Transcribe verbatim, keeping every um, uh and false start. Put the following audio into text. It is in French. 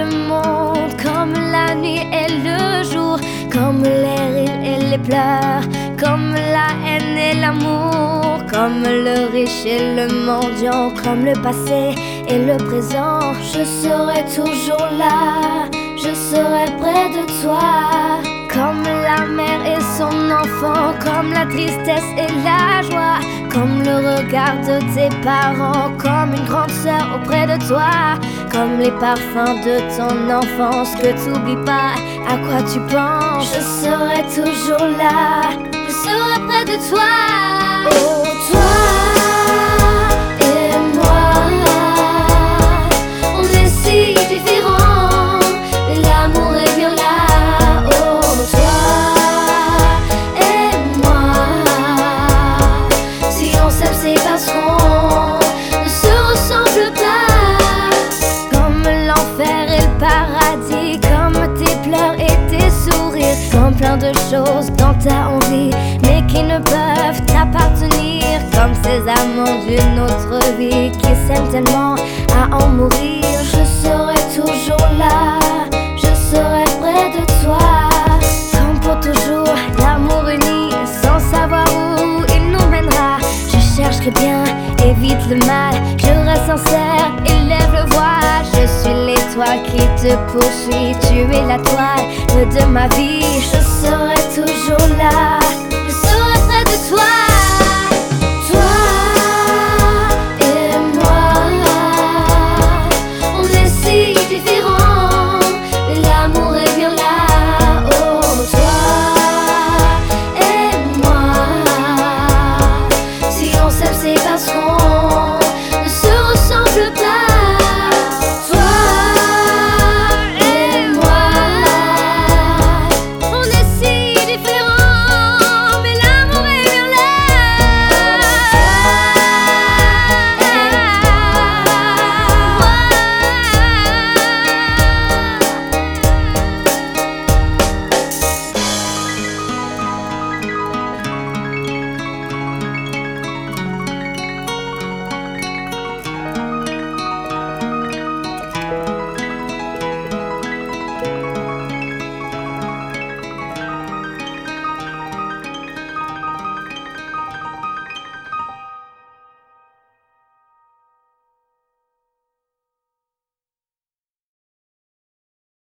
le monde, comme la nuit et le jour, comme les rires et les pleurs, comme la haine et l'amour, comme le riche et le mendiant, comme le passé et le présent. Je serai toujours là, je serai près de toi, comme la mère et son enfant, comme la tristesse et la joie, comme le regard de tes parents, comme une grande sœur auprès de toi, comme les parfums de ton enfance que t'oublies pas à quoi tu penses. Je serai toujours là, je serai près de toi. Oh, toi et moi, on est si différents, mais l'amour est bien là. Oh, toi et moi, si on s'aime c'est parce qu'on ne se ressemble pas. Comme l'enfer et le paradis, comme tes pleurs et tes sourires, comme plein de choses dont t'as envie mais qui ne peuvent t'appartenir, comme ces amants d'une autre vie qui s'aiment tellement à en mourir. Je serai toujours là, je serai près de toi, comme pour toujours, l'amour uni, sans savoir où il nous mènera. Je cherche le bien, évite le mal, je reste sincère, élève le voile. Je suis l'étoile qui te poursuit, tu es la toile de ma vie. Je serai toujours là,